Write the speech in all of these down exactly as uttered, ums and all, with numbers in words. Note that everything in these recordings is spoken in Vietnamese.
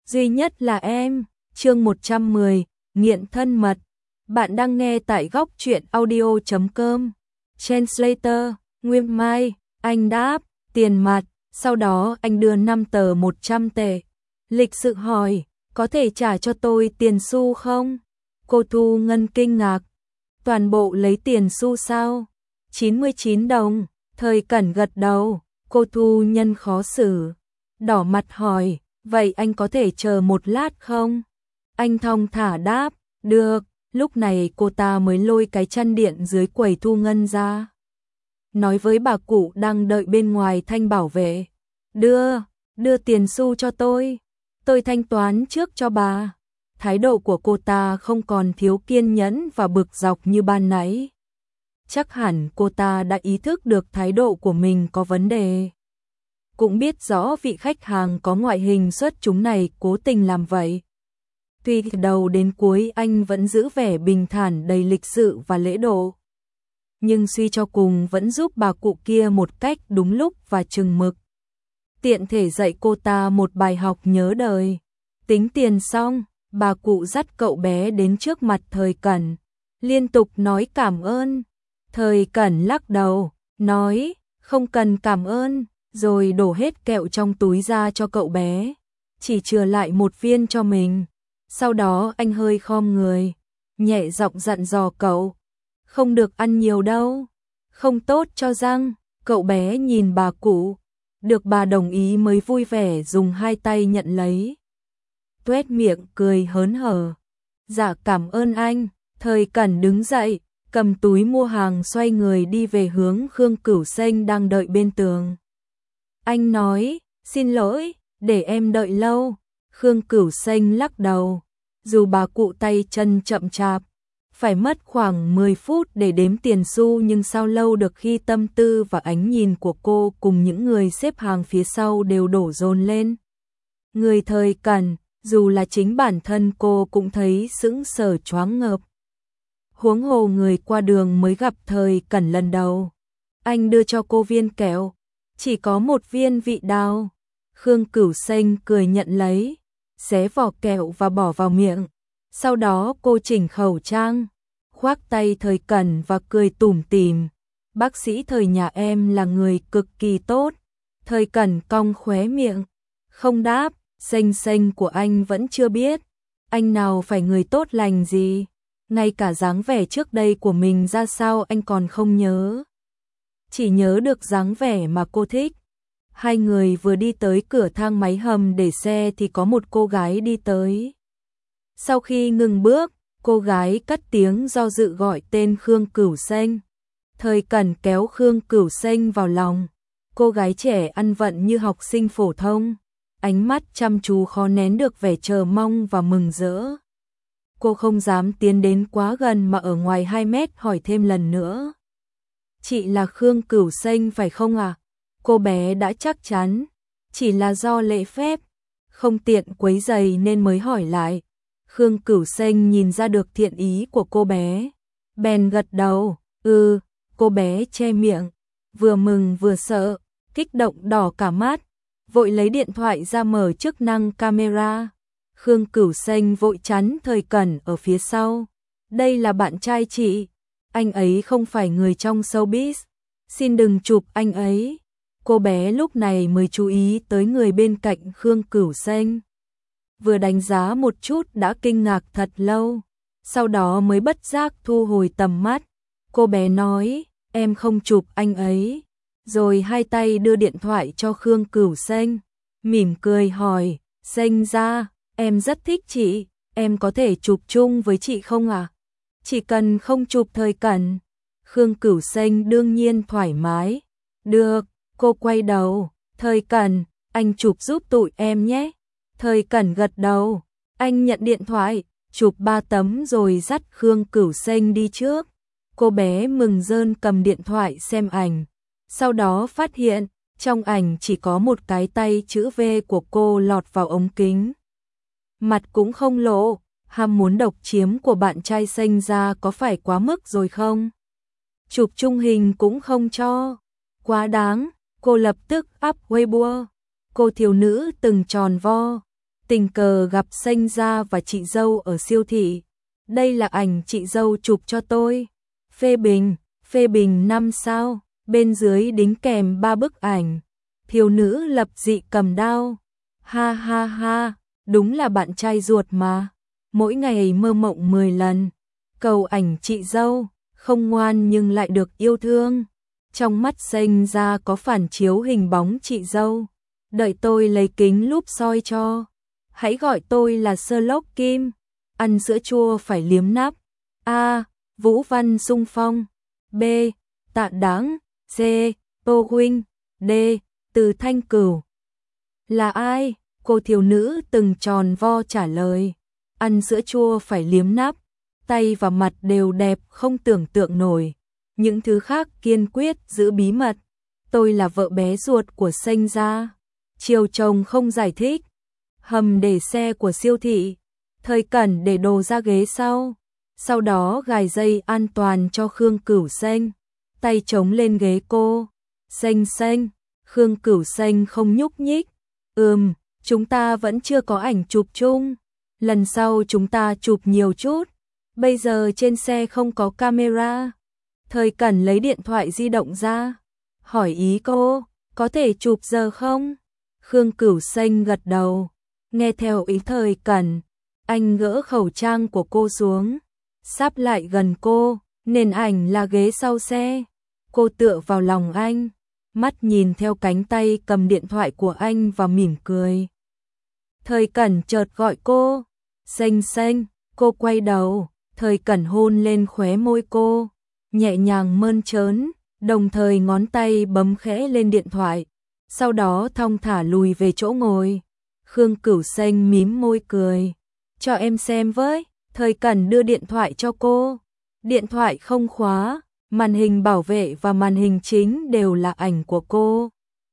duy nhất là em. Chương một trăm mười, nghiện thân mật. Bạn đang nghe tại góc truyện audio chấm com. Translator, Nguyên Mai, anh đáp, tiền mặt, sau đó anh đưa năm tờ một trăm tệ. Lịch sự hỏi, có thể trả cho tôi tiền xu không? Cô Thu Ngân kinh ngạc. Toàn bộ lấy tiền xu sao? chín mươi chín đồng, Thời Cẩn gật đầu, cô Thu Nhân khó xử. Đỏ mặt hỏi, vậy anh có thể chờ một lát không? Anh thong thả đáp, được, lúc này cô ta mới lôi cái chăn điện dưới quầy thu ngân ra. Nói với bà cụ đang đợi bên ngoài thanh bảo vệ, đưa, đưa tiền xu cho tôi, tôi thanh toán trước cho bà. Thái độ của cô ta không còn thiếu kiên nhẫn và bực dọc như ban nãy. Chắc hẳn cô ta đã ý thức được thái độ của mình có vấn đề. Cũng biết rõ vị khách hàng có ngoại hình xuất chúng này cố tình làm vậy. Tuy từ đầu đến cuối anh vẫn giữ vẻ bình thản đầy lịch sự và lễ độ, nhưng suy cho cùng vẫn giúp bà cụ kia một cách đúng lúc và chừng mực. Tiện thể dạy cô ta một bài học nhớ đời. Tính tiền xong, bà cụ dắt cậu bé đến trước mặt Thời Cẩn, liên tục nói cảm ơn. Thời Cẩn lắc đầu, nói, không cần cảm ơn, rồi đổ hết kẹo trong túi ra cho cậu bé, chỉ chừa lại một viên cho mình. Sau đó anh hơi khom người, nhẹ giọng dặn dò cậu, không được ăn nhiều đâu, không tốt cho răng. Cậu bé nhìn bà cụ, được bà đồng ý mới vui vẻ dùng hai tay nhận lấy. Tuét miệng cười hớn hở. Dạ cảm ơn anh. Thời Cẩn đứng dậy, cầm túi mua hàng xoay người đi về hướng Khương Cửu Xanh đang đợi bên tường. Anh nói, xin lỗi, để em đợi lâu. Khương Cửu Xanh lắc đầu, dù bà cụ tay chân chậm chạp, phải mất khoảng mười phút để đếm tiền xu, nhưng sao lâu được khi tâm tư và ánh nhìn của cô cùng những người xếp hàng phía sau đều đổ dồn lên người Thời Cẩn, dù là chính bản thân cô cũng thấy sững sờ choáng ngợp. Huống hồ người qua đường mới gặp Thời Cẩn lần đầu. Anh đưa cho cô viên kẹo, chỉ có một viên vị đào. Khương Cửu Xanh cười nhận lấy, xé vỏ kẹo và bỏ vào miệng. Sau đó cô chỉnh khẩu trang, khoác tay Thời Cẩn và cười tủm tỉm. Bác sĩ Thời nhà em là người cực kỳ tốt. Thời Cẩn cong khóe miệng, không đáp. Xanh xanh của anh vẫn chưa biết, anh nào phải người tốt lành gì. Ngay cả dáng vẻ trước đây của mình ra sao anh còn không nhớ. Chỉ nhớ được dáng vẻ mà cô thích. Hai người vừa đi tới cửa thang máy hầm để xe thì có một cô gái đi tới. Sau khi ngừng bước, cô gái cất tiếng do dự gọi tên Khương Cửu Xanh. Thời Cẩn kéo Khương Cửu Xanh vào lòng. Cô gái trẻ ăn vận như học sinh phổ thông, ánh mắt chăm chú khó nén được vẻ chờ mong và mừng rỡ. Cô không dám tiến đến quá gần mà ở ngoài hai mét hỏi thêm lần nữa. Chị là Khương Cửu Xanh phải không ạ? À? Cô bé đã chắc chắn, chỉ là do lễ phép, không tiện quấy rầy nên mới hỏi lại. Khương Cửu Xanh nhìn ra được thiện ý của cô bé, bèn gật đầu, ừ, cô bé che miệng, vừa mừng vừa sợ, kích động đỏ cả mắt, vội lấy điện thoại ra mở chức năng camera. Khương Cửu Xanh vội chắn Thời Cẩn ở phía sau. Đây là bạn trai chị, anh ấy không phải người trong showbiz, xin đừng chụp anh ấy. Cô bé lúc này mới chú ý tới người bên cạnh Khương Cửu Xanh. Vừa đánh giá một chút đã kinh ngạc thật lâu, sau đó mới bất giác thu hồi tầm mắt. Cô bé nói, em không chụp anh ấy. Rồi hai tay đưa điện thoại cho Khương Cửu Xanh, mỉm cười hỏi, Xanh ra, em rất thích chị, em có thể chụp chung với chị không ạ? À? Chỉ cần không chụp Thời Cẩn. Khương Cửu Xanh đương nhiên thoải mái. Được, cô quay đầu, Thời Cẩn, anh chụp giúp tụi em nhé. Thời Cẩn gật đầu, anh nhận điện thoại, chụp ba tấm rồi dắt Khương Cửu Xanh đi trước. Cô bé mừng rơn cầm điện thoại xem ảnh. Sau đó phát hiện, trong ảnh chỉ có một cái tay chữ V của cô lọt vào ống kính. Mặt cũng không lộ, ham muốn độc chiếm của bạn trai Xanh ra có phải quá mức rồi không? Chụp chung hình cũng không cho. Quá đáng, cô lập tức up Weibo. Cô thiếu nữ từng tròn vo, tình cờ gặp Sanh gia và chị dâu ở siêu thị. Đây là ảnh chị dâu chụp cho tôi. Phê bình, phê bình năm sao, bên dưới đính kèm ba bức ảnh. Thiếu nữ lập dị cầm đao. Ha ha ha, đúng là bạn trai ruột mà. Mỗi ngày mơ mộng mười lần. Cầu ảnh chị dâu, không ngoan nhưng lại được yêu thương. Trong mắt Sanh gia có phản chiếu hình bóng chị dâu. Đợi tôi lấy kính lúp soi cho. Hãy gọi tôi là Sherlock Kim. Ăn sữa chua phải liếm nắp. A. Vũ Văn Sung Phong. B. Tạ Đáng. C. Tô Huynh. D. Từ Thanh Cửu. Là ai? Cô thiếu nữ từng tròn vo trả lời. Ăn sữa chua phải liếm nắp. Tay và mặt đều đẹp không tưởng tượng nổi. Những thứ khác kiên quyết giữ bí mật. Tôi là vợ bé ruột của Sanh gia. Chiều chồng không giải thích. Hầm để xe của siêu thị. Thời Cẩn để đồ ra ghế sau. Sau đó gài dây an toàn cho Khương Cửu Sanh. Tay chống lên ghế cô. Sanh Sanh. Khương Cửu Sanh không nhúc nhích. Ừm, chúng ta vẫn chưa có ảnh chụp chung. Lần sau chúng ta chụp nhiều chút. Bây giờ trên xe không có camera. Thời Cẩn lấy điện thoại di động ra. Hỏi ý cô, có thể chụp giờ không? Khương Cửu Sanh gật đầu. Nghe theo ý Thời Cẩn, anh gỡ khẩu trang của cô xuống. Sáp lại gần cô, nền ảnh là ghế sau xe. Cô tựa vào lòng anh. Mắt nhìn theo cánh tay cầm điện thoại của anh và mỉm cười. Thời Cẩn chợt gọi cô. Sanh Sanh, cô quay đầu. Thời Cẩn hôn lên khóe môi cô. Nhẹ nhàng mơn trớn, đồng thời ngón tay bấm khẽ lên điện thoại. Sau đó thong thả lùi về chỗ ngồi. Khương Cửu Sanh mím môi cười. Cho em xem với. Thời Cẩn đưa điện thoại cho cô. Điện thoại không khóa. Màn hình bảo vệ và màn hình chính đều là ảnh của cô.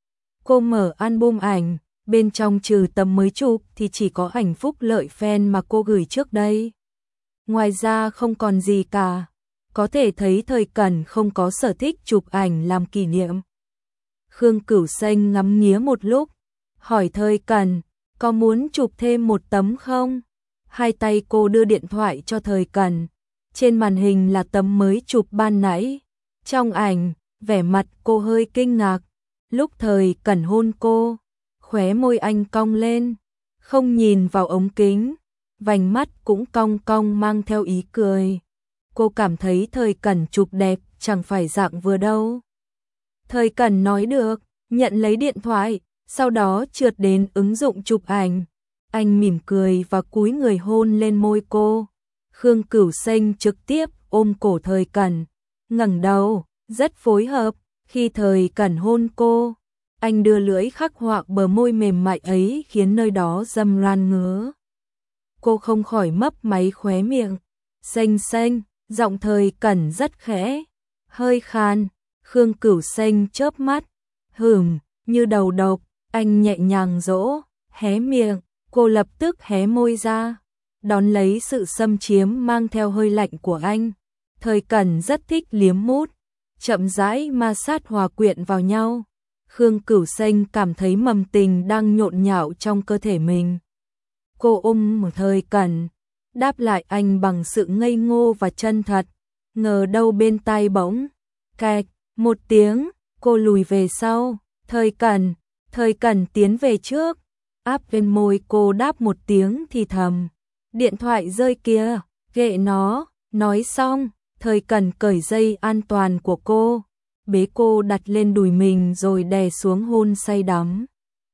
Cô mở album ảnh, bên trong trừ tấm mới chụp thì chỉ có ảnh phúc lợi fan mà cô gửi trước đây. Ngoài ra không còn gì cả. Có thể thấy Thời Cẩn không có sở thích chụp ảnh làm kỷ niệm. Khương Cửu Sanh ngắm nghía một lúc, hỏi Thời Cẩn, có muốn chụp thêm một tấm không? Hai tay cô đưa điện thoại cho Thời Cẩn. Trên màn hình là tấm mới chụp ban nãy. Trong ảnh, vẻ mặt cô hơi kinh ngạc. Lúc Thời Cẩn hôn cô, khóe môi anh cong lên, không nhìn vào ống kính, vành mắt cũng cong cong mang theo ý cười. Cô cảm thấy Thời Cẩn chụp đẹp, chẳng phải dạng vừa đâu. Thời Cẩn nói được, nhận lấy điện thoại, sau đó trượt đến ứng dụng chụp ảnh. Anh mỉm cười và cúi người hôn lên môi cô. Khương Cửu Sanh trực tiếp ôm cổ Thời Cẩn, ngẩng đầu, rất phối hợp. Khi Thời Cẩn hôn cô, anh đưa lưỡi khắc họa bờ môi mềm mại ấy khiến nơi đó râm ran ngứa. Cô không khỏi mấp máy khóe miệng. Sanh Sanh, giọng Thời Cẩn rất khẽ, hơi khan. Khương Cửu Sanh chớp mắt, hửm, như đầu độc. Anh nhẹ nhàng dỗ, hé miệng, cô lập tức hé môi ra, đón lấy sự xâm chiếm mang theo hơi lạnh của anh. Thời Cẩn rất thích liếm mút, chậm rãi ma sát hòa quyện vào nhau. Khương Cửu Sanh cảm thấy mầm tình đang nhộn nhạo trong cơ thể mình. Cô ôm một Thời Cẩn, đáp lại anh bằng sự ngây ngô và chân thật. Ngờ đâu bên tai bỗng cạch một tiếng, cô lùi về sau. Thời Cẩn, Thời Cẩn tiến về trước, áp lên môi cô đáp một tiếng thì thầm. Điện thoại rơi kìa, ghệ nó. Nói xong, Thời Cẩn cởi dây an toàn của cô, bế cô đặt lên đùi mình rồi đè xuống hôn say đắm.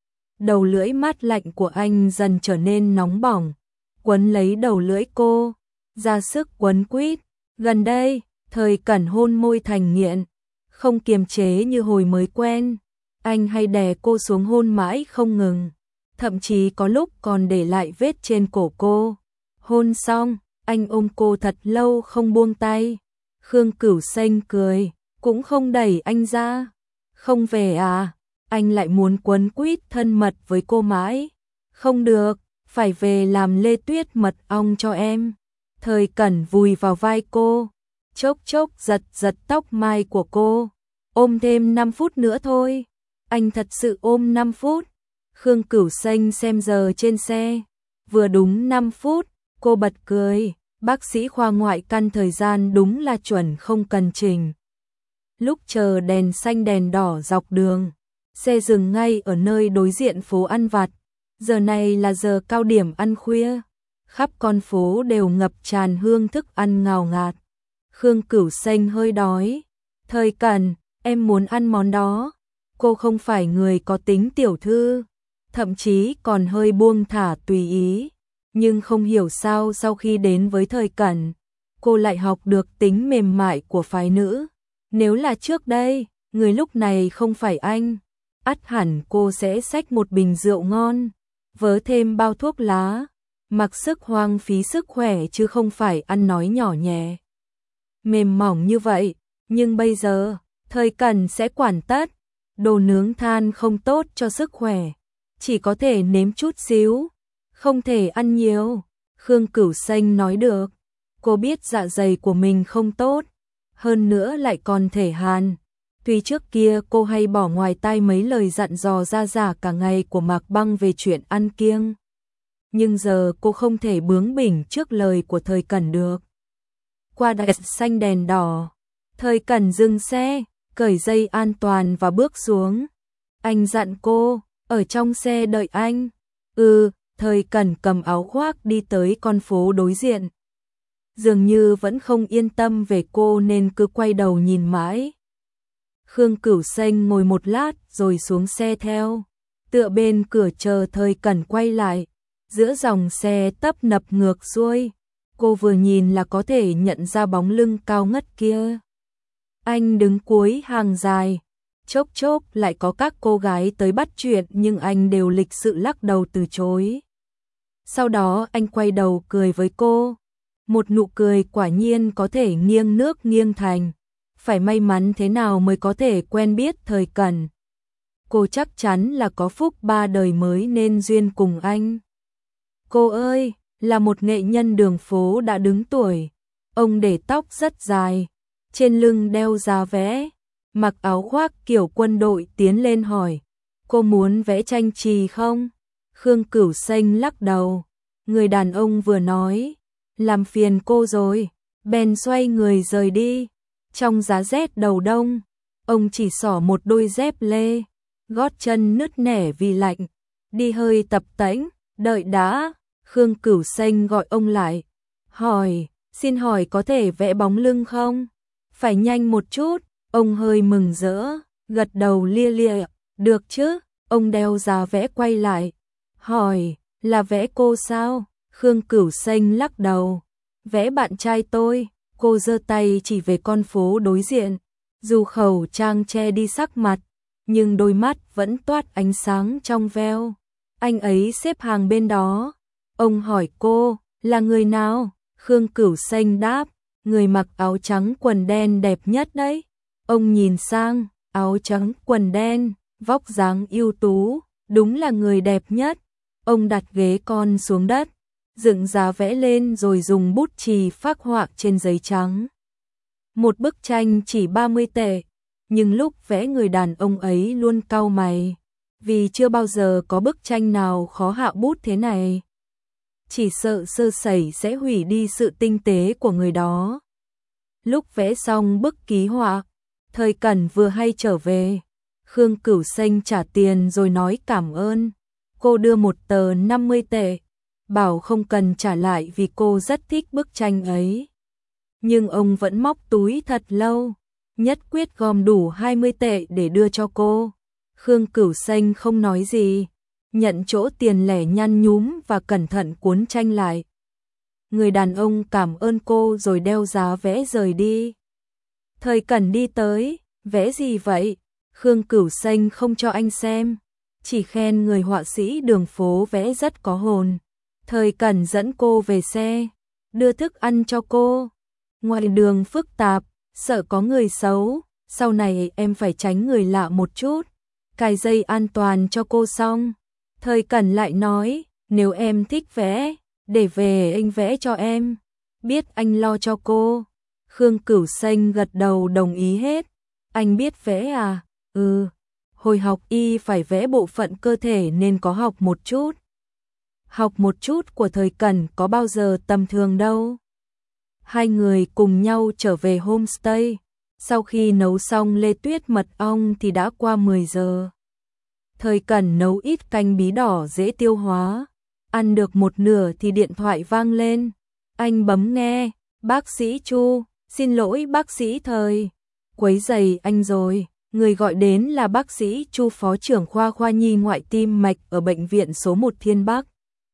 Đầu lưỡi mát lạnh của anh dần trở nên nóng bỏng, quấn lấy đầu lưỡi cô, ra sức quấn quýt. Gần đây, Thời Cẩn hôn môi thành nghiện, không kiềm chế như hồi mới quen. Anh hay đè cô xuống hôn mãi không ngừng, thậm chí có lúc còn để lại vết trên cổ cô. Hôn xong, anh ôm cô thật lâu không buông tay. Khương Cửu Sanh cười, cũng không đẩy anh ra. Không về à? Anh lại muốn quấn quýt thân mật với cô mãi. Không được, phải về làm lê tuyết mật ong cho em. Thời Cẩn vùi vào vai cô, chốc chốc giật giật tóc mai của cô. Ôm thêm năm phút nữa thôi. Anh thật sự ôm năm phút. Khương Cửu Sanh xem giờ trên xe, Vừa đúng năm phút, cô bật cười, bác sĩ khoa ngoại căn thời gian đúng là chuẩn không cần chỉnh. Lúc chờ đèn xanh đèn đỏ dọc đường, xe dừng ngay ở nơi đối diện phố ăn vặt. Giờ này là giờ cao điểm ăn khuya, khắp con phố đều ngập tràn hương thức ăn ngào ngạt. Khương Cửu Xanh hơi đói. Thời Cẩn, em muốn ăn món đó. Cô không phải người có tính tiểu thư, thậm chí còn hơi buông thả tùy ý. Nhưng không hiểu sao sau khi đến với Thời Cẩn, cô lại học được tính mềm mại của phái nữ. Nếu là trước đây, người lúc này không phải anh, ắt hẳn cô sẽ xách một bình rượu ngon, vớ thêm bao thuốc lá, mặc sức hoang phí sức khỏe chứ không phải ăn nói nhỏ nhẹ, mềm mỏng như vậy. Nhưng bây giờ, Thời Cẩn sẽ quản tất, đồ nướng than không tốt cho sức khỏe, chỉ có thể nếm chút xíu, không thể ăn nhiều. Khương Cửu Xanh nói được, cô biết dạ dày của mình không tốt, hơn nữa lại còn thể hàn. Tuy trước kia cô hay bỏ ngoài tai mấy lời dặn dò ra giả cả ngày của Mạc Băng về chuyện ăn kiêng, nhưng giờ cô không thể bướng bỉnh trước lời của Thời Cẩn được. Qua đèn xanh đèn đỏ, Thời Cẩn dừng xe, cởi dây an toàn và bước xuống. Anh dặn cô, ở trong xe đợi anh. Ừ, Thời Cẩn cầm áo khoác đi tới con phố đối diện. Dường như vẫn không yên tâm về cô nên cứ quay đầu nhìn mãi. Khương Cửu Xanh ngồi một lát rồi xuống xe theo, tựa bên cửa chờ Thời Cẩn quay lại. Giữa dòng xe tấp nập ngược xuôi, cô vừa nhìn là có thể nhận ra bóng lưng cao ngất kia. Anh đứng cuối hàng dài, chốc chốc lại có các cô gái tới bắt chuyện nhưng anh đều lịch sự lắc đầu từ chối. Sau đó anh quay đầu cười với cô, một nụ cười quả nhiên có thể nghiêng nước nghiêng thành. Phải may mắn thế nào mới có thể quen biết Thời Cẩn. Cô chắc chắn là có phúc ba đời mới nên duyên cùng anh. Cô ơi, là một nghệ nhân đường phố đã đứng tuổi. Ông để tóc rất dài, trên lưng đeo giá vẽ, mặc áo khoác kiểu quân đội tiến lên hỏi, cô muốn vẽ tranh chì không? Khương Cửu Xanh lắc đầu, người đàn ông vừa nói, làm phiền cô rồi, bèn xoay người rời đi. Trong giá rét đầu đông, ông chỉ xỏ một đôi dép lê, gót chân nứt nẻ vì lạnh, đi hơi tập tễnh. Đợi đã, Khương Cửu Xanh gọi ông lại, hỏi, xin hỏi có thể vẽ bóng lưng không? Phải nhanh một chút. Ông hơi mừng rỡ, gật đầu lia lịa, được chứ. Ông đeo giá vẽ quay lại, hỏi, là vẽ cô sao? Khương Cửu Xanh lắc đầu, vẽ bạn trai tôi. Cô giơ tay chỉ về con phố đối diện, dù khẩu trang che đi sắc mặt, nhưng đôi mắt vẫn toát ánh sáng trong veo. Anh ấy xếp hàng bên đó. Ông hỏi cô, là người nào? Khương Cửu Xanh đáp, người mặc áo trắng quần đen đẹp nhất đấy. Ông nhìn sang, áo trắng quần đen, vóc dáng ưu tú, đúng là người đẹp nhất. Ông đặt ghế con xuống đất, dựng giá vẽ lên rồi dùng bút chì phác họa trên giấy trắng. Một bức tranh chỉ ba mươi tệ, nhưng lúc vẽ người đàn ông ấy luôn cau mày, vì chưa bao giờ có bức tranh nào khó hạ bút thế này. Chỉ sợ sơ sẩy sẽ hủy đi sự tinh tế của người đó. Lúc vẽ xong bức ký họa, Thời Cẩn vừa hay trở về. Khương Cửu Xanh trả tiền rồi nói cảm ơn. Cô đưa một tờ năm mươi tệ, bảo không cần trả lại vì cô rất thích bức tranh ấy. Nhưng ông vẫn móc túi thật lâu, nhất quyết gom đủ hai mươi tệ để đưa cho cô. Khương Cửu Xanh không nói gì, nhận chỗ tiền lẻ nhăn nhúm và cẩn thận cuốn tranh lại. Người đàn ông cảm ơn cô rồi đeo giá vẽ rời đi. Thời Cẩn đi tới, vẽ gì vậy? Khương Cửu Xanh không cho anh xem, chỉ khen người họa sĩ đường phố vẽ rất có hồn. Thời Cẩn dẫn cô về xe, đưa thức ăn cho cô. Ngoài đường phức tạp, sợ có người xấu, sau này em phải tránh người lạ một chút. Cài dây an toàn cho cô xong, Thời Cẩn lại nói, nếu em thích vẽ, để về anh vẽ cho em, biết anh lo cho cô. Khương Cửu Xanh gật đầu đồng ý hết. Anh biết vẽ à? Ừ, hồi học y phải vẽ bộ phận cơ thể nên có học một chút. học một chút của Thời Cẩn có bao giờ tầm thường đâu. Hai người cùng nhau trở về homestay. Sau khi nấu xong lê tuyết mật ong thì đã qua mười giờ. Thời Cẩn nấu ít canh bí đỏ dễ tiêu hóa. Ăn được một nửa thì điện thoại vang lên. Anh bấm nghe. Bác sĩ Chu, xin lỗi bác sĩ Thời. Quấy rầy anh rồi. Người gọi đến là bác sĩ Chu, phó trưởng khoa khoa nhi ngoại tim mạch ở bệnh viện số một Thiên Bắc.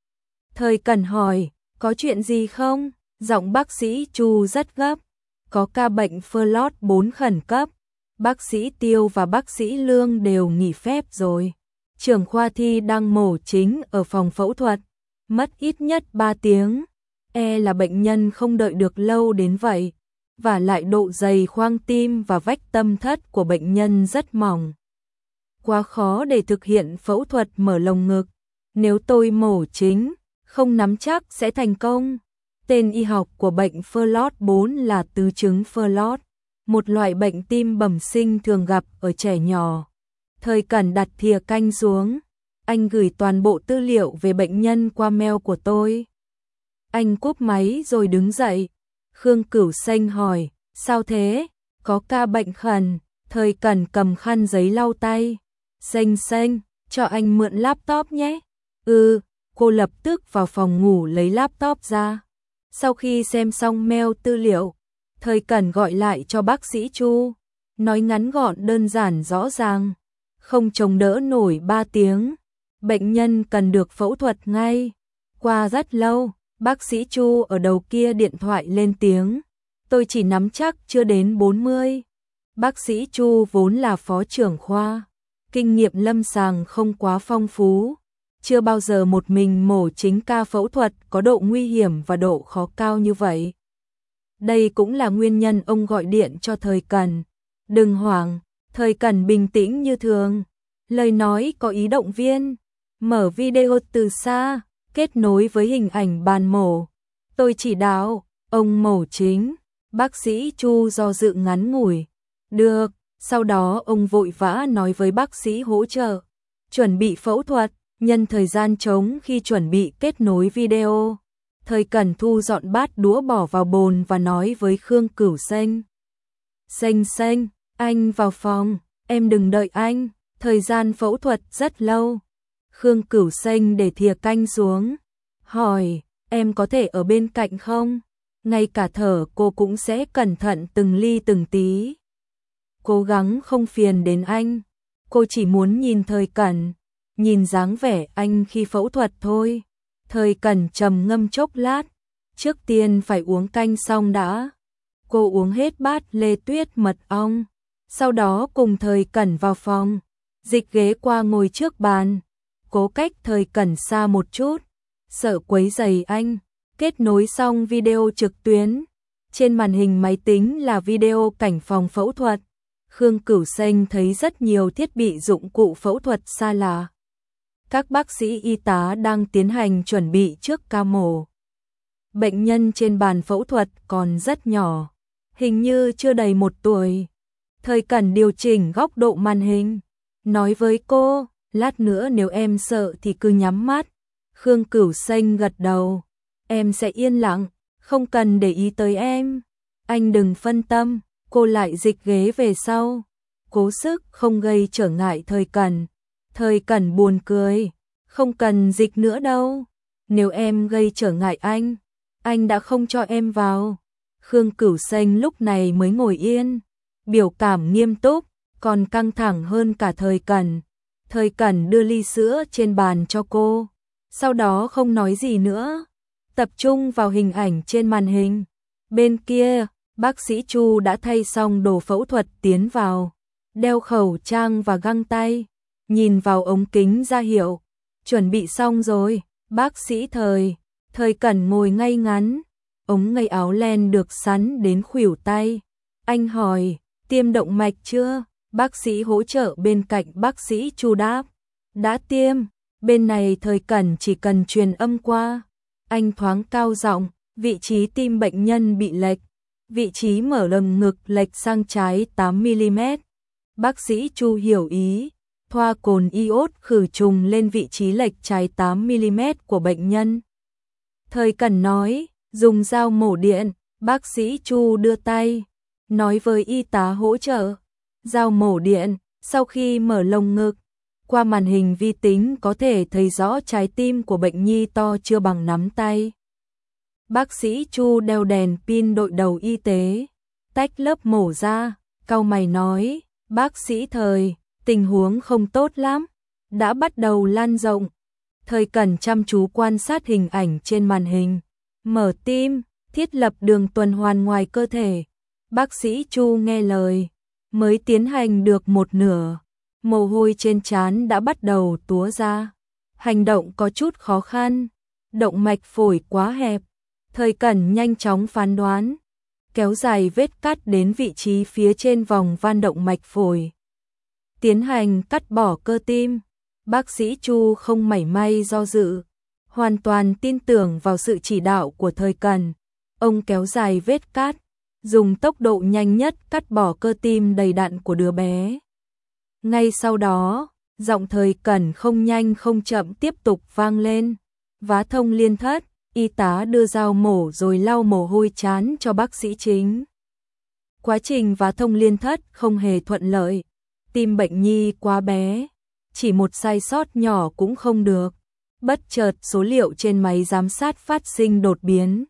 Thời Cẩn hỏi, có chuyện gì không? Giọng bác sĩ Chu rất gấp. Có ca bệnh Flot bốn khẩn cấp. Bác sĩ Tiêu và bác sĩ Lương đều nghỉ phép rồi. Trưởng khoa Thi đang mổ chính ở phòng phẫu thuật. Mất ít nhất ba tiếng. E là bệnh nhân không đợi được lâu đến vậy. Và lại độ dày khoang tim và vách tâm thất của bệnh nhân rất mỏng. Quá khó để thực hiện phẫu thuật mở lồng ngực. Nếu tôi mổ chính, không nắm chắc sẽ thành công. Tên y học của bệnh Flot bốn là tứ chứng Flot, một loại bệnh tim bẩm sinh thường gặp ở trẻ nhỏ. Thời Cẩn đặt thìa canh xuống. Anh gửi toàn bộ tư liệu về bệnh nhân qua mail của tôi. Anh cúp máy rồi đứng dậy. Khương Cửu Xanh hỏi, sao thế? Có ca bệnh khẩn. Thời Cẩn cầm khăn giấy lau tay. Xanh xanh, cho anh mượn laptop nhé. Ừ, cô lập tức vào phòng ngủ lấy laptop ra. Sau khi xem xong mail tư liệu, Thời Cẩn gọi lại cho bác sĩ Chu. Nói ngắn gọn đơn giản rõ ràng. Không chống đỡ nổi ba tiếng. Bệnh nhân cần được phẫu thuật ngay. Qua rất lâu, bác sĩ Chu ở đầu kia điện thoại lên tiếng. Tôi chỉ nắm chắc chưa đến bốn mươi. Bác sĩ Chu vốn là phó trưởng khoa. Kinh nghiệm lâm sàng không quá phong phú. Chưa bao giờ một mình mổ chính ca phẫu thuật có độ nguy hiểm và độ khó cao như vậy. Đây cũng là nguyên nhân ông gọi điện cho Thời Cẩn. Đừng hoảng, Thời Cẩn bình tĩnh như thường. Lời nói có ý động viên. Mở video từ xa, kết nối với hình ảnh bàn mổ. Tôi chỉ đạo, ông mổ chính. Bác sĩ Chu do dự ngắn ngủi. Được, sau đó ông vội vã nói với bác sĩ hỗ trợ. Chuẩn bị phẫu thuật, nhân thời gian trống khi chuẩn bị kết nối video. Thời Cẩn thu dọn bát đũa bỏ vào bồn và nói với Khương Cửu Xanh. Xanh xanh, anh vào phòng, em đừng đợi anh, thời gian phẫu thuật rất lâu. Khương Cửu Xanh để thìa canh xuống. Hỏi, em có thể ở bên cạnh không? Ngay cả thở cô cũng sẽ cẩn thận từng ly từng tí. Cố gắng không phiền đến anh. Cô chỉ muốn nhìn Thời Cẩn, nhìn dáng vẻ anh khi phẫu thuật thôi. Thời Cẩn trầm ngâm chốc lát. Trước tiên phải uống canh xong đã. Cô uống hết bát lê tuyết mật ong. Sau đó cùng Thời Cẩn vào phòng. Dịch ghế qua ngồi trước bàn. Cố cách Thời Cẩn xa một chút. Sợ quấy rầy anh. Kết nối xong video trực tuyến. Trên màn hình máy tính là video cảnh phòng phẫu thuật. Khương Cửu Xanh thấy rất nhiều thiết bị dụng cụ phẫu thuật xa lạ. Các bác sĩ y tá đang tiến hành chuẩn bị trước ca mổ. Bệnh nhân trên bàn phẫu thuật còn rất nhỏ, hình như chưa đầy một tuổi. Thời Cẩn điều chỉnh góc độ màn hình, nói với cô, lát nữa nếu em sợ thì cứ nhắm mắt. Khương Cửu Xanh gật đầu, em sẽ yên lặng, không cần để ý tới em. Anh đừng phân tâm, cô lại dịch ghế về sau, cố sức không gây trở ngại Thời Cẩn. Thời Cẩn buồn cười, không cần dịch nữa đâu, nếu em gây trở ngại anh, anh đã không cho em vào. Khương Cửu Xanh lúc này mới ngồi yên, biểu cảm nghiêm túc, còn căng thẳng hơn cả Thời Cẩn. Thời Cẩn đưa ly sữa trên bàn cho cô, sau đó không nói gì nữa, tập trung vào hình ảnh trên màn hình. Bên kia, bác sĩ Chu đã thay xong đồ phẫu thuật tiến vào, đeo khẩu trang và găng tay, nhìn vào ống kính ra hiệu, chuẩn bị xong rồi. Bác sĩ Thời, Thời Cẩn ngồi ngay ngắn, ống ngay áo len được sắn đến khuỷu tay. Anh hỏi, tiêm động mạch chưa? Bác sĩ hỗ trợ bên cạnh bác sĩ Chu đáp, đã tiêm. Bên này Thời Cẩn chỉ cần truyền âm qua. Anh thoáng cao giọng, vị trí tim bệnh nhân bị lệch, vị trí mở lồng ngực lệch sang trái tám mi li mét. Bác sĩ Chu hiểu ý, thoa cồn iốt khử trùng lên vị trí lệch trái tám mi-li-mét của bệnh nhân. Thời Cẩn nói, dùng dao mổ điện, bác sĩ Chu đưa tay, nói với y tá hỗ trợ. Dao mổ điện, sau khi mở lồng ngực, qua màn hình vi tính có thể thấy rõ trái tim của bệnh nhi to chưa bằng nắm tay. Bác sĩ Chu đeo đèn pin đội đầu y tế, tách lớp mổ ra, cau mày nói, bác sĩ Thời, tình huống không tốt lắm, đã bắt đầu lan rộng. Thời Cẩn chăm chú quan sát hình ảnh trên màn hình, mở tim, thiết lập đường tuần hoàn ngoài cơ thể. Bác sĩ Chu nghe lời, mới tiến hành được một nửa, mồ hôi trên trán đã bắt đầu túa ra. Hành động có chút khó khăn, động mạch phổi quá hẹp. Thời Cẩn nhanh chóng phán đoán, kéo dài vết cắt đến vị trí phía trên vòng van động mạch phổi. Tiến hành cắt bỏ cơ tim. Bác sĩ Chu không mảy may do dự, hoàn toàn tin tưởng vào sự chỉ đạo của Thời Cẩn. Ông kéo dài vết cắt, dùng tốc độ nhanh nhất cắt bỏ cơ tim đầy đặn của đứa bé. Ngay sau đó, giọng Thời Cẩn không nhanh không chậm tiếp tục vang lên. Vá thông liên thất, y tá đưa dao mổ rồi lau mồ hôi trán cho bác sĩ chính. Quá trình vá thông liên thất không hề thuận lợi. Tim bệnh nhi quá bé, chỉ một sai sót nhỏ cũng không được. Bất chợt số liệu trên máy giám sát phát sinh đột biến.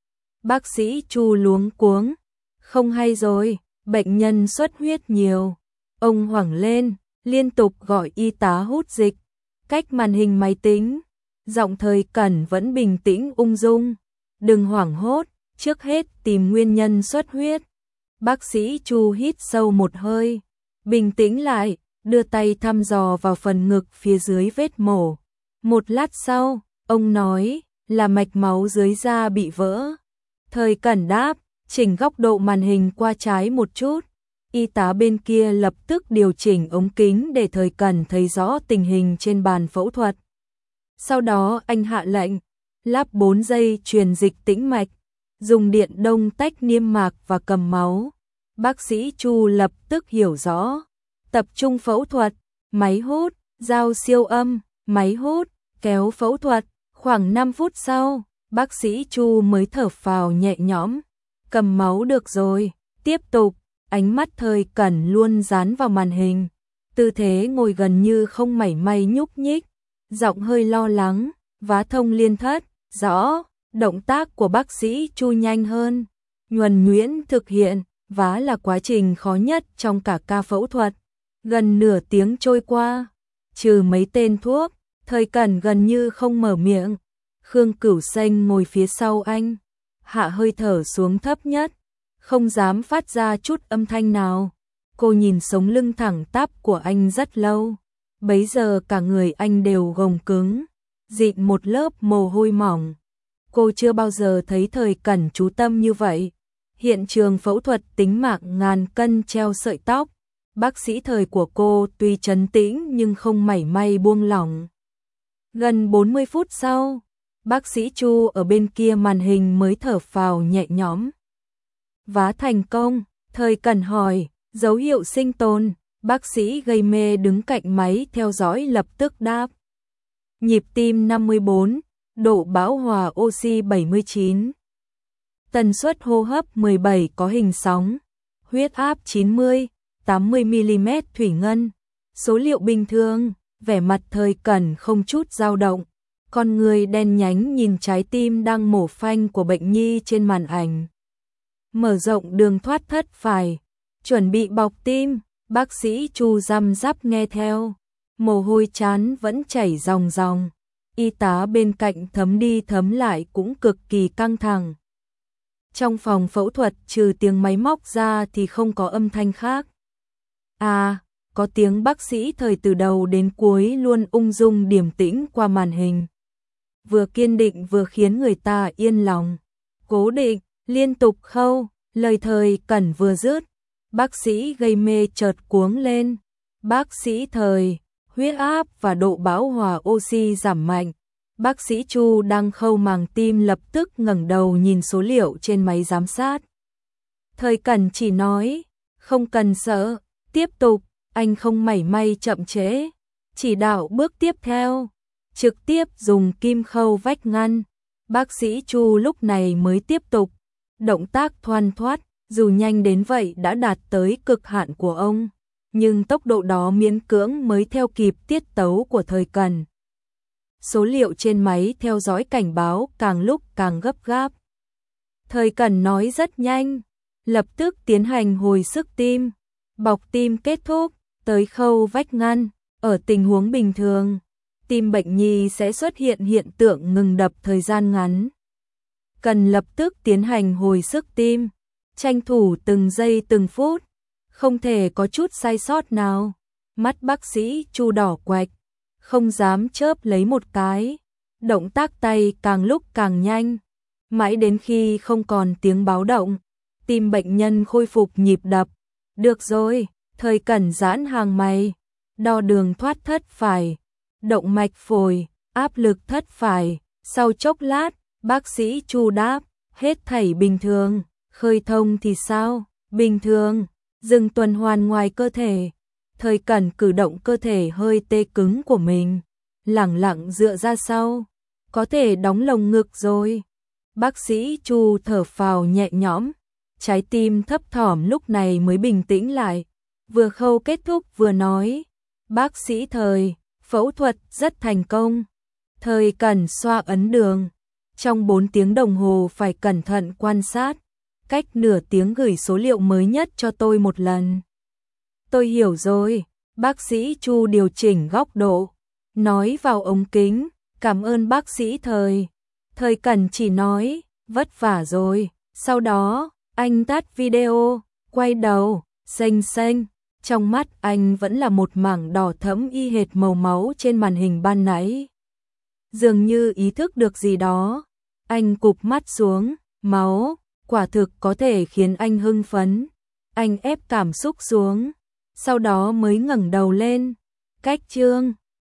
Bác sĩ Chu luống cuống, không hay rồi, bệnh nhân xuất huyết nhiều. Ông hoảng lên, liên tục gọi y tá hút dịch. Cách màn hình máy tính, giọng Thời Cẩn vẫn bình tĩnh ung dung. Đừng hoảng hốt, trước hết tìm nguyên nhân xuất huyết. Bác sĩ Chu hít sâu một hơi, bình tĩnh lại, đưa tay thăm dò vào phần ngực phía dưới vết mổ. Một lát sau, ông nói là mạch máu dưới da bị vỡ. Thời Cẩn đáp, chỉnh góc độ màn hình qua trái một chút. Y tá bên kia lập tức điều chỉnh ống kính để Thời Cẩn thấy rõ tình hình trên bàn phẫu thuật. Sau đó anh hạ lệnh, lắp bốn dây truyền dịch tĩnh mạch, dùng điện đông tách niêm mạc và cầm máu. Bác sĩ Chu lập tức hiểu rõ, tập trung phẫu thuật, máy hút, dao siêu âm, máy hút, kéo phẫu thuật. Khoảng năm phút sau, bác sĩ Chu mới thở phào nhẹ nhõm, cầm máu được rồi, tiếp tục. Ánh mắt Thời Cẩn luôn dán vào màn hình, tư thế ngồi gần như không mảy may nhúc nhích, giọng hơi lo lắng, vá thông liên thất, rõ, động tác của bác sĩ Chu nhanh hơn, nhuần nhuyễn thực hiện, vá là quá trình khó nhất trong cả ca phẫu thuật. Gần nửa tiếng trôi qua, trừ mấy tên thuốc, Thời Cẩn gần như không mở miệng. Khương Cửu Xanh ngồi phía sau anh, hạ hơi thở xuống thấp nhất, không dám phát ra chút âm thanh nào. Cô nhìn sống lưng thẳng tắp của anh rất lâu, bấy giờ cả người anh đều gồng cứng, dịn một lớp mồ hôi mỏng. Cô chưa bao giờ thấy Thời Cẩn chú tâm như vậy. Hiện trường phẫu thuật tính mạng ngàn cân treo sợi tóc. Bác sĩ Thời của cô tuy trấn tĩnh nhưng không mảy may buông lỏng. Gần bốn mươi phút sau, bác sĩ Chu ở bên kia màn hình mới thở phào nhẹ nhõm. Vá thành công, Thời Cẩn hỏi, dấu hiệu sinh tồn. Bác sĩ gây mê đứng cạnh máy theo dõi lập tức đáp. Nhịp tim năm mươi bốn, độ bão hòa oxy bảy mươi chín. Tần suất hô hấp mười bảy có hình sóng. Huyết áp chín mươi, tám mươi mi-li-mét thủy ngân. Số liệu bình thường, vẻ mặt Thời Cẩn không chút dao động. Con người đen nhánh nhìn trái tim đang mổ phanh của bệnh nhi trên màn ảnh. Mở rộng đường thoát thất phải, chuẩn bị bọc tim. Bác sĩ Chu răm rắp nghe theo, mồ hôi trán vẫn chảy ròng ròng. Y tá bên cạnh thấm đi thấm lại cũng cực kỳ căng thẳng. Trong phòng phẫu thuật trừ tiếng máy móc ra thì không có âm thanh khác. À, có tiếng bác sĩ Thời từ đầu đến cuối luôn ung dung điềm tĩnh qua màn hình. Vừa kiên định vừa khiến người ta yên lòng. Cố định, liên tục khâu, lời Thời Cẩn vừa dứt. Bác sĩ gây mê chợt cuống lên. Bác sĩ Thời, huyết áp và độ bão hòa oxy giảm mạnh. Bác sĩ Chu đang khâu màng tim lập tức ngẩng đầu nhìn số liệu trên máy giám sát. Thời Cẩn chỉ nói, không cần sợ, tiếp tục. anh không mảy may chậm trễ, chỉ đạo bước tiếp theo, trực tiếp dùng kim khâu vách ngăn. Bác sĩ Chu lúc này mới tiếp tục, động tác thoăn thoắt, dù nhanh đến vậy đã đạt tới cực hạn của ông, nhưng tốc độ đó miễn cưỡng mới theo kịp tiết tấu của Thời Cẩn. Số liệu trên máy theo dõi cảnh báo càng lúc càng gấp gáp. Thời Cẩn nói rất nhanh, lập tức tiến hành hồi sức tim, bọc tim kết thúc, tới khâu vách ngăn. Ở tình huống bình thường, tim bệnh nhi sẽ xuất hiện hiện tượng ngừng đập thời gian ngắn. Cần lập tức tiến hành hồi sức tim, tranh thủ từng giây từng phút, không thể có chút sai sót nào. Mắt bác sĩ Chu đỏ quạch, không dám chớp lấy một cái, động tác tay càng lúc càng nhanh, mãi đến khi không còn tiếng báo động, tim bệnh nhân khôi phục nhịp đập. Được rồi, Thời Cẩn giãn hàng mày, đo đường thoát thất phải, động mạch phổi, áp lực thất phải. Sau chốc lát, bác sĩ Chu đáp, hết thảy bình thường. Khơi thông thì sao? Bình thường. Dừng tuần hoàn ngoài cơ thể. Thời Cẩn cử động cơ thể hơi tê cứng của mình, lẳng lặng dựa ra sau, có thể đóng lồng ngực rồi. Bác sĩ Chu thở phào nhẹ nhõm, trái tim thấp thỏm lúc này mới bình tĩnh lại, vừa khâu kết thúc vừa nói, bác sĩ Thời, phẫu thuật rất thành công. Thời Cẩn xoa ấn đường, trong bốn tiếng đồng hồ phải cẩn thận quan sát, cách nửa tiếng gửi số liệu mới nhất cho tôi một lần. Tôi hiểu rồi, bác sĩ Chu điều chỉnh góc độ, nói vào ống kính, cảm ơn bác sĩ Thời. Thời Cẩn chỉ nói, vất vả rồi, sau đó, anh tắt video, quay đầu, xanh xanh, trong mắt anh vẫn là một mảng đỏ thẫm y hệt màu máu trên màn hình ban nãy. Dường như ý thức được gì đó, anh cụp mắt xuống, máu, quả thực có thể khiến anh hưng phấn. Anh ép cảm xúc xuống, sau đó mới ngẩng đầu lên. Cách chương